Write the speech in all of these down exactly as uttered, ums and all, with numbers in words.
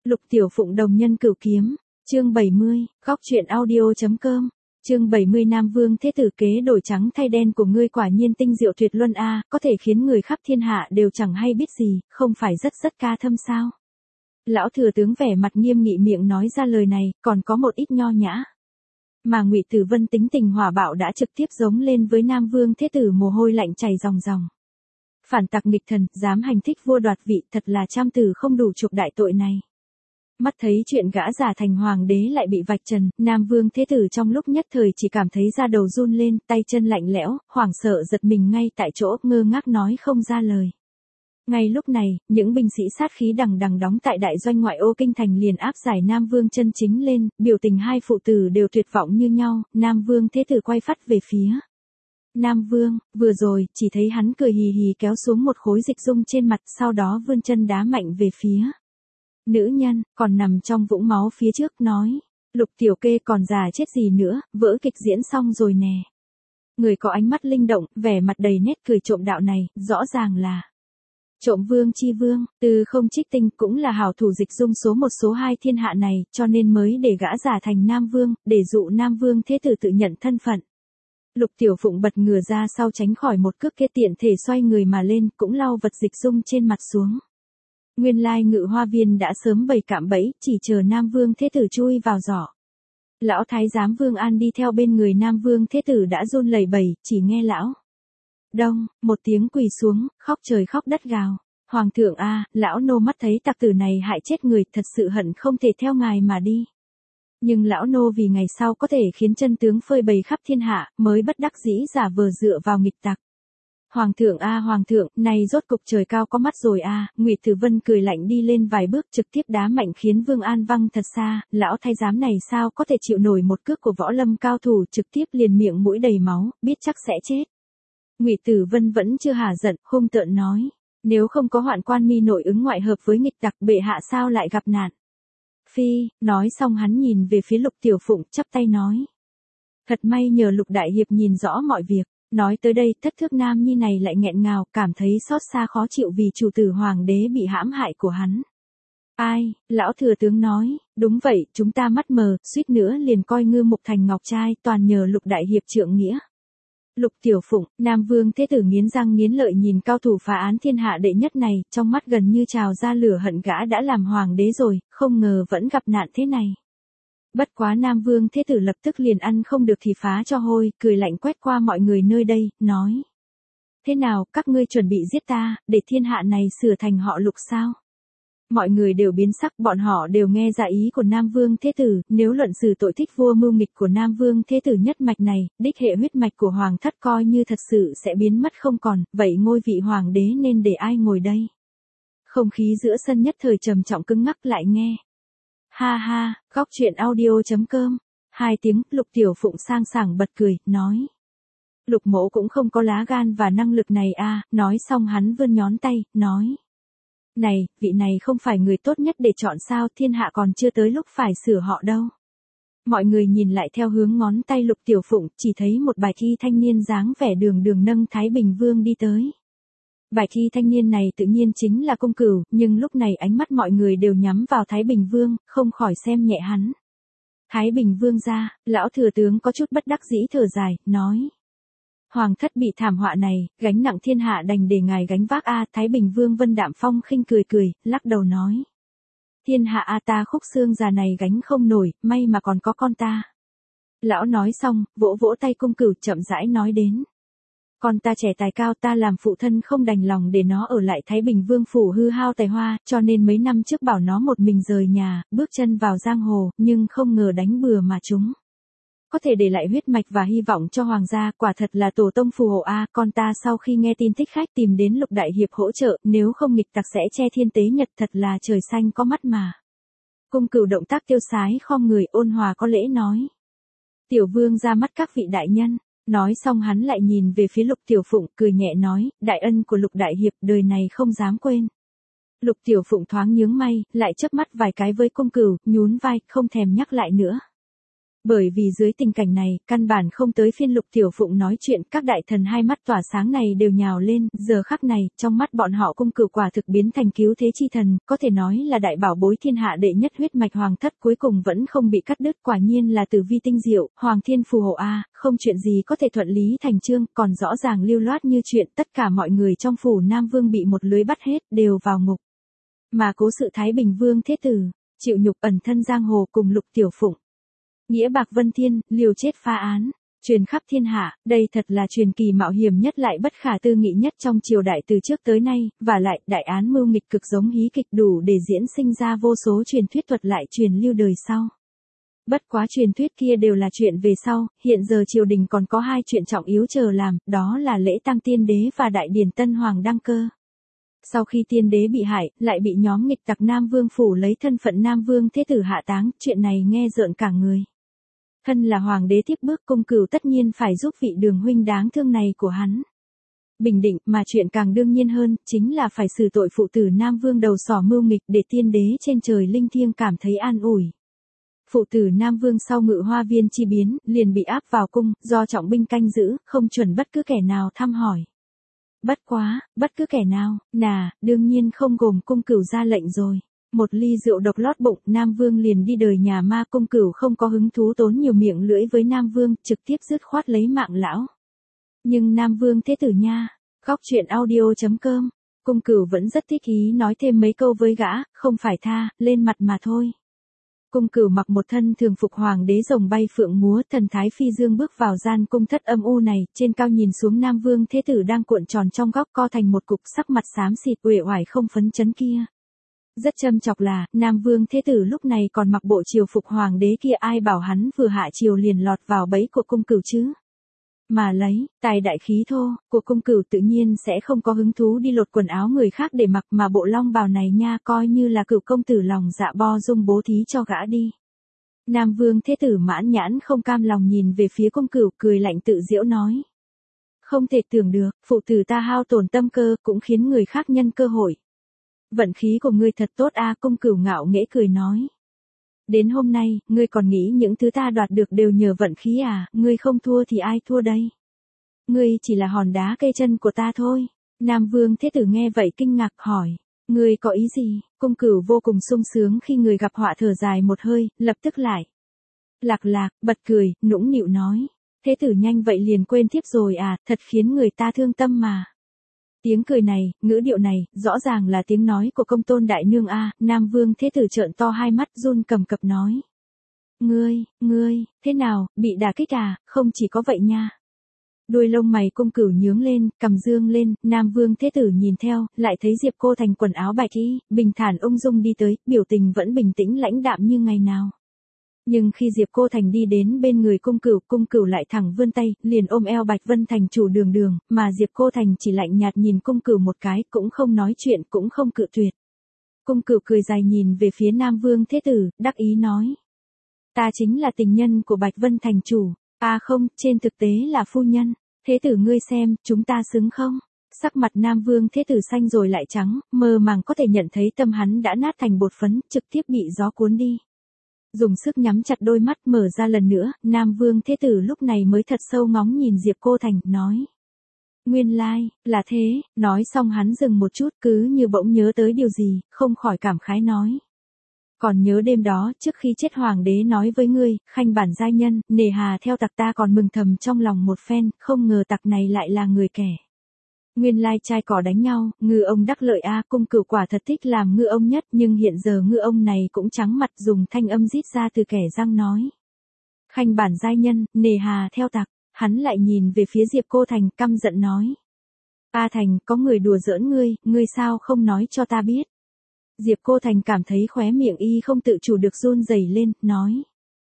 Lục Tiểu Phụng đồng nhân cửu kiếm, chương bảy mươi, góc truyện audio.com, chương bảy mươi Nam Vương Thế Tử kế đổi trắng thay đen của ngươi quả nhiên tinh diệu tuyệt luân a, có thể khiến người khắp thiên hạ đều chẳng hay biết gì, không phải rất rất ca thâm sao. Lão thừa tướng vẻ mặt nghiêm nghị miệng nói ra lời này, còn có một ít nho nhã. Mà Ngụy Tử Vân tính tình hỏa bạo đã trực tiếp giống lên với Nam Vương Thế Tử mồ hôi lạnh chảy ròng ròng. Phản tặc nghịch thần, dám hành thích vua đoạt vị, thật là trăm tử không đủ chuộc đại tội này. Mắt thấy chuyện gã giả thành hoàng đế lại bị vạch trần, Nam Vương Thế Tử trong lúc nhất thời chỉ cảm thấy da đầu run lên, tay chân lạnh lẽo, hoảng sợ giật mình ngay tại chỗ, ngơ ngác nói không ra lời. Ngay lúc này, những binh sĩ sát khí đằng đằng đóng tại đại doanh ngoại ô kinh thành liền áp giải Nam Vương chân chính lên, biểu tình hai phụ tử đều tuyệt vọng như nhau, Nam Vương Thế Tử quay phắt về phía Nam Vương, vừa rồi, chỉ thấy hắn cười hì hì kéo xuống một khối dịch dung trên mặt, sau đó vươn chân đá mạnh về phía nữ nhân, còn nằm trong vũng máu phía trước, nói, Lục tiểu kê còn già chết gì nữa, vỡ kịch diễn xong rồi nè. Người có ánh mắt linh động, vẻ mặt đầy nét cười trộm đạo này, rõ ràng là trộm vương chi vương, từ không trích tinh cũng là hảo thủ dịch dung số một số hai thiên hạ này, cho nên mới để gã giả thành Nam Vương, để dụ Nam Vương Thế Tử tự nhận thân phận. Lục Tiểu Phụng bật ngửa ra sau tránh khỏi một cước kia, tiện thể xoay người mà lên, cũng lau vật dịch dung trên mặt xuống. Nguyên lai Ngự Hoa Viên đã sớm bày cạm bẫy, chỉ chờ Nam Vương Thế Tử chui vào giỏ. Lão thái giám Vương An đi theo bên người Nam Vương Thế Tử đã run lẩy bẩy, chỉ nghe lão đông, một tiếng quỳ xuống, khóc trời khóc đất gào. Hoàng thượng a, lão nô mắt thấy tặc tử này hại chết người, thật sự hận không thể theo ngài mà đi. Nhưng lão nô vì ngày sau có thể khiến chân tướng phơi bày khắp thiên hạ, mới bất đắc dĩ giả vờ dựa vào nghịch tặc. Hoàng thượng a hoàng thượng, này rốt cục trời cao có mắt rồi a, Ngụy Tử Vân cười lạnh đi lên vài bước trực tiếp đá mạnh khiến Vương An văng thật xa, lão thái giám này sao có thể chịu nổi một cước của võ lâm cao thủ, trực tiếp liền miệng mũi đầy máu, biết chắc sẽ chết. Ngụy Tử Vân vẫn chưa hả giận, hung tợn nói, nếu không có hoạn quan mi nội ứng ngoại hợp với nghịch tặc, bệ hạ sao lại gặp nạn. Phi, nói xong hắn nhìn về phía Lục Tiểu Phụng, chắp tay nói, thật may nhờ Lục đại hiệp nhìn rõ mọi việc. Nói tới đây, thất thước nam nhi này lại nghẹn ngào, cảm thấy xót xa khó chịu vì chủ tử hoàng đế bị hãm hại của hắn. Ai, lão thừa tướng nói, đúng vậy, chúng ta mắt mờ, suýt nữa liền coi ngư mục thành ngọc trai, toàn nhờ Lục đại hiệp trượng nghĩa. Lục Tiểu Phụng, Nam Vương Thế Tử nghiến răng nghiến lợi nhìn cao thủ phá án thiên hạ đệ nhất này, trong mắt gần như trào ra lửa hận, gã đã làm hoàng đế rồi, không ngờ vẫn gặp nạn thế này. Bất quá Nam Vương Thế Tử lập tức liền ăn không được thì phá cho hôi, cười lạnh quét qua mọi người nơi đây, nói. Thế nào, các ngươi chuẩn bị giết ta, để thiên hạ này sửa thành họ Lục sao? Mọi người đều biến sắc, bọn họ đều nghe ra ý của Nam Vương Thế Tử, nếu luận xử tội thích vua mưu nghịch của Nam Vương Thế Tử nhất mạch này, đích hệ huyết mạch của Hoàng thất coi như thật sự sẽ biến mất không còn, vậy ngôi vị Hoàng đế nên để ai ngồi đây? Không khí giữa sân nhất thời trầm trọng cứng ngắc, lại nghe. Ha ha, góc truyện audio.com, hai tiếng, Lục Tiểu Phụng sang sảng bật cười, nói. Lục mỗ cũng không có lá gan và năng lực này a, nói xong hắn vươn nhón tay, nói. Này, vị này không phải người tốt nhất để chọn sao, thiên hạ còn chưa tới lúc phải sửa họ đâu. Mọi người nhìn lại theo hướng ngón tay Lục Tiểu Phụng, chỉ thấy một bài thi thanh niên dáng vẻ đường đường nâng Thái Bình Vương đi tới. Bài thi thanh niên này tự nhiên chính là Cung Cửu, nhưng lúc này ánh mắt mọi người đều nhắm vào Thái Bình Vương, không khỏi xem nhẹ hắn. Thái Bình Vương ra, lão thừa tướng có chút bất đắc dĩ thở dài, nói. Hoàng thất bị thảm họa này, gánh nặng thiên hạ đành để ngài gánh vác a. Thái Bình Vương Vân Đạm Phong khinh cười cười, lắc đầu nói. Thiên hạ a ta khúc xương già này gánh không nổi, may mà còn có con ta. Lão nói xong, vỗ vỗ tay Cung Cửu chậm rãi nói đến. Con ta trẻ tài cao, ta làm phụ thân không đành lòng để nó ở lại Thái Bình Vương phủ hư hao tài hoa, cho nên mấy năm trước bảo nó một mình rời nhà, bước chân vào giang hồ, nhưng không ngờ đánh bừa mà chúng. Có thể để lại huyết mạch và hy vọng cho hoàng gia, quả thật là tổ tông phù hộ a. Con ta sau khi nghe tin thích khách tìm đến Lục đại hiệp hỗ trợ, nếu không nghịch tặc sẽ che thiên tế nhật, thật là trời xanh có mắt mà. Cung Cửu động tác tiêu sái khom người, ôn hòa có lễ nói. Tiểu vương ra mắt các vị đại nhân. Nói xong hắn lại nhìn về phía Lục Tiểu Phụng, cười nhẹ nói, đại ân của Lục đại hiệp đời này không dám quên. Lục Tiểu Phụng thoáng nhướng may, lại chớp mắt vài cái với Cung Cửu, nhún vai, không thèm nhắc lại nữa. Bởi vì dưới tình cảnh này, căn bản không tới phiên Lục Tiểu Phụng nói chuyện, các đại thần hai mắt tỏa sáng này đều nhào lên, giờ khắc này, trong mắt bọn họ Cung Cửu quả thực biến thành cứu thế chi thần, có thể nói là đại bảo bối thiên hạ đệ nhất huyết mạch hoàng thất cuối cùng vẫn không bị cắt đứt, quả nhiên là tử vi tinh diệu, hoàng thiên phù hộ a, không chuyện gì có thể thuận lý thành chương, còn rõ ràng lưu loát như chuyện, tất cả mọi người trong phủ Nam Vương bị một lưới bắt hết, đều vào ngục. Mà Cố Sự Thái Bình Vương thế tử, chịu nhục ẩn thân giang hồ cùng Lục Tiểu Phụng. Nghĩa bạc vân thiên, liều chết phá án, truyền khắp thiên hạ, đây thật là truyền kỳ mạo hiểm nhất lại bất khả tư nghị nhất trong triều đại từ trước tới nay, và lại, đại án mưu nghịch cực giống hí kịch đủ để diễn sinh ra vô số truyền thuyết thuật lại truyền lưu đời sau. Bất quá truyền thuyết kia đều là chuyện về sau, hiện giờ triều đình còn có hai chuyện trọng yếu chờ làm, đó là lễ tang tiên đế và đại điển tân hoàng đăng cơ. Sau khi tiên đế bị hại, lại bị nhóm nghịch tặc Nam Vương phủ lấy thân phận Nam Vương thế tử hạ táng, chuyện này nghe rợn cả người. Thân là hoàng đế tiếp bước Cung Cửu tất nhiên phải giúp vị Đường huynh đáng thương này của hắn bình định, mà chuyện càng đương nhiên hơn, chính là phải xử tội phụ tử Nam Vương đầu sỏ mưu nghịch để tiên đế trên trời linh thiêng cảm thấy an ủi. Phụ tử Nam Vương sau Ngự Hoa Viên chi biến, liền bị áp vào cung, do trọng binh canh giữ, không chuẩn bất cứ kẻ nào thăm hỏi. Bất quá, bất cứ kẻ nào, nà, đương nhiên không gồm Cung Cửu ra lệnh rồi. Một ly rượu độc lót bụng, Nam Vương liền đi đời nhà ma. Cung Cửu không có hứng thú tốn nhiều miệng lưỡi với Nam Vương, trực tiếp dứt khoát lấy mạng lão. Nhưng Nam Vương thế tử nha, góc truyện audio chấm com, Cung Cửu vẫn rất thích ý nói thêm mấy câu với gã, không phải tha, lên mặt mà thôi. Cung Cửu mặc một thân thường phục hoàng đế rồng bay phượng múa, thần thái phi dương bước vào gian cung thất âm u này, trên cao nhìn xuống Nam Vương thế tử đang cuộn tròn trong góc co thành một cục, sắc mặt xám xịt uể oải không phấn chấn kia. Rất châm chọc là, Nam Vương thế tử lúc này còn mặc bộ triều phục hoàng đế kia, ai bảo hắn vừa hạ triều liền lọt vào bẫy của Cung Cửu chứ. Mà lấy, tài đại khí thô, của Cung Cửu tự nhiên sẽ không có hứng thú đi lột quần áo người khác để mặc, mà bộ long bào này nha coi như là Cửu công tử lòng dạ bo dung bố thí cho gã đi. Nam Vương thế tử mãn nhãn không cam lòng nhìn về phía Cung Cửu, cười lạnh tự giễu nói. Không thể tưởng được, phụ tử ta hao tổn tâm cơ cũng khiến người khác nhân cơ hội. Vận khí của ngươi thật tốt a. Cung Cửu ngạo nghễ cười nói. Đến hôm nay, ngươi còn nghĩ những thứ ta đoạt được đều nhờ vận khí à, ngươi không thua thì ai thua đây? Ngươi chỉ là hòn đá cây chân của ta thôi. Nam Vương thế tử nghe vậy kinh ngạc hỏi, ngươi có ý gì? Cung Cửu vô cùng sung sướng khi người gặp họa thở dài một hơi, lập tức lại. Lạc lạc, bật cười, nũng nịu nói, thế tử nhanh vậy liền quên thiếp rồi à, thật khiến người ta thương tâm mà. Tiếng cười này, ngữ điệu này, rõ ràng là tiếng nói của công tôn đại nương a. Nam Vương thế tử trợn to hai mắt run cầm cập nói. Ngươi, ngươi, thế nào, bị đả kích à, không chỉ có vậy nha. Đuôi lông mày Cung Cửu nhướng lên, cầm dương lên, Nam Vương thế tử nhìn theo, lại thấy Diệp Cô Thành quần áo bạch y, bình thản ung dung đi tới, biểu tình vẫn bình tĩnh lãnh đạm như ngày nào. Nhưng khi Diệp Cô Thành đi đến bên người Cung Cửu, Cung Cửu lại thẳng vươn tay, liền ôm eo Bạch Vân Thành chủ Đường Đường, mà Diệp Cô Thành chỉ lạnh nhạt nhìn Cung Cửu một cái, cũng không nói chuyện, cũng không cự tuyệt. Cung Cửu cười dài nhìn về phía Nam Vương thế tử, đắc ý nói. Ta chính là tình nhân của Bạch Vân Thành chủ, à không, trên thực tế là phu nhân, thế tử ngươi xem, chúng ta xứng không? Sắc mặt Nam Vương thế tử xanh rồi lại trắng, mơ màng có thể nhận thấy tâm hắn đã nát thành bột phấn, trực tiếp bị gió cuốn đi. Dùng sức nhắm chặt đôi mắt mở ra lần nữa, Nam Vương thế tử lúc này mới thật sâu ngóng nhìn Diệp Cô Thành, nói. Nguyên lai, like, là thế, nói xong hắn dừng một chút cứ như bỗng nhớ tới điều gì, không khỏi cảm khái nói. Còn nhớ đêm đó, trước khi chết hoàng đế nói với ngươi, khanh bản giai nhân, nề hà theo tặc ta còn mừng thầm trong lòng một phen, không ngờ tặc này lại là người kẻ. Nguyên lai trai cỏ đánh nhau, ngư ông đắc lợi a. Cung Cửu quả thật thích làm ngư ông nhất, nhưng hiện giờ ngư ông này cũng trắng mặt dùng thanh âm rít ra từ kẻ răng nói. Khanh bản giai nhân, nề hà theo tặc, hắn lại nhìn về phía Diệp Cô Thành căm giận nói. A Thành, có người đùa giỡn ngươi, ngươi sao không nói cho ta biết. Diệp Cô Thành cảm thấy khóe miệng y không tự chủ được run rẩy lên, nói.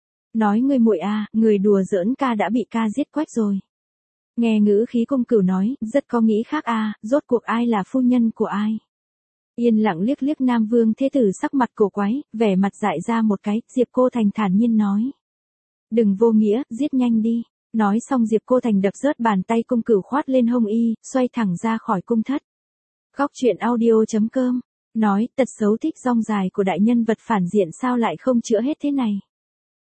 Nói ngươi muội a, người đùa giỡn ca đã bị ca giết quách rồi. Nghe ngữ khí Cung Cửu nói, rất có nghĩ khác a, à, rốt cuộc ai là phu nhân của ai. Yên lặng liếc liếc Nam Vương thế tử sắc mặt cổ quái, vẻ mặt dại ra một cái, Diệp Cô Thành thản nhiên nói. Đừng vô nghĩa, giết nhanh đi. Nói xong Diệp Cô Thành đập rớt bàn tay Cung Cửu khoát lên hông y, xoay thẳng ra khỏi cung thất. Góc truyện audio chấm com, nói, tật xấu thích rong dài của đại nhân vật phản diện sao lại không chữa hết thế này.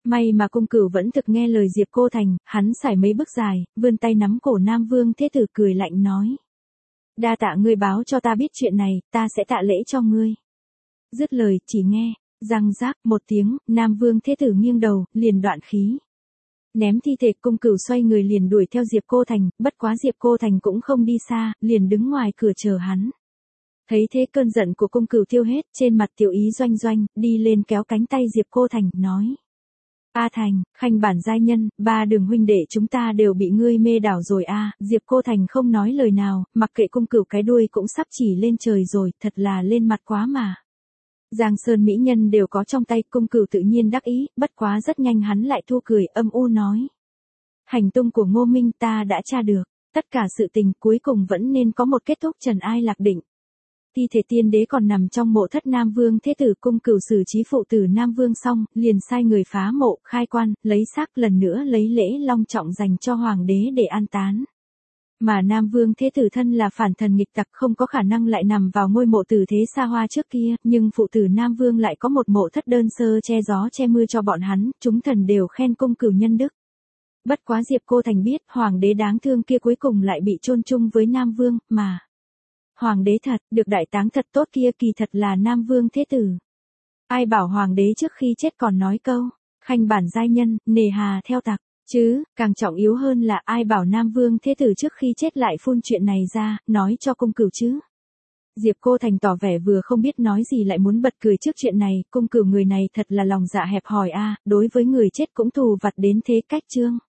May mà cung cửu vẫn thực nghe lời Diệp Cô Thành, hắn xài mấy bước dài, vươn tay nắm cổ Nam Vương Thế Tử cười lạnh nói. Đa tạ ngươi báo cho ta biết chuyện này, ta sẽ tạ lễ cho ngươi. Dứt lời, chỉ nghe, răng rác một tiếng, Nam Vương Thế Tử nghiêng đầu, liền đoạn khí. Ném thi thể, cung cửu xoay người liền đuổi theo Diệp Cô Thành, bất quá Diệp Cô Thành cũng không đi xa, liền đứng ngoài cửa chờ hắn. Thấy thế cơn giận của cung cửu tiêu hết, trên mặt tiểu ý doanh doanh, đi lên kéo cánh tay Diệp Cô Thành, nói. A Thành, Khanh bản giai nhân, ba đường huynh đệ chúng ta đều bị ngươi mê đảo rồi a. Diệp Cô Thành không nói lời nào, mặc kệ cung cửu cái đuôi cũng sắp chỉ lên trời rồi, thật là lên mặt quá mà. Giang Sơn mỹ nhân đều có trong tay, cung cửu tự nhiên đắc ý, bất quá rất nhanh hắn lại thu cười, âm u nói. Hành tung của Ngô Minh ta đã tra được, tất cả sự tình cuối cùng vẫn nên có một kết thúc trần ai lạc định. Thi thể tiên đế còn nằm trong mộ thất Nam Vương Thế Tử, cung cửu xử trí phụ tử Nam Vương xong, liền sai người phá mộ, khai quan, lấy xác lần nữa lấy lễ long trọng dành cho hoàng đế để an táng. Mà Nam Vương Thế Tử thân là phản thần nghịch tặc, không có khả năng lại nằm vào ngôi mộ tử thế xa hoa trước kia, nhưng phụ tử Nam Vương lại có một mộ thất đơn sơ che gió che mưa cho bọn hắn, chúng thần đều khen cung cửu nhân đức. Bất quá Diệp Cô Thành biết, hoàng đế đáng thương kia cuối cùng lại bị chôn chung với Nam Vương, mà hoàng đế thật, được đại táng thật tốt kia kỳ thật là Nam Vương Thế Tử. Ai bảo hoàng đế trước khi chết còn nói câu, khanh bản giai nhân, nề hà theo tặc, chứ, càng trọng yếu hơn là ai bảo Nam Vương Thế Tử trước khi chết lại phun chuyện này ra, nói cho cung cửu chứ. Diệp Cô Thành tỏ vẻ vừa không biết nói gì lại muốn bật cười trước chuyện này, cung cửu người này thật là lòng dạ hẹp hòi a, đối với người chết cũng thù vặt đến thế cách chương.